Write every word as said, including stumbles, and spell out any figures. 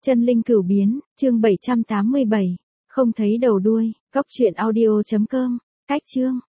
Chân linh cửu biến, chương bảy trăm tám mươi bảy. Không thấy đầu đuôi, góc truyện audio chấm com. Cách chương.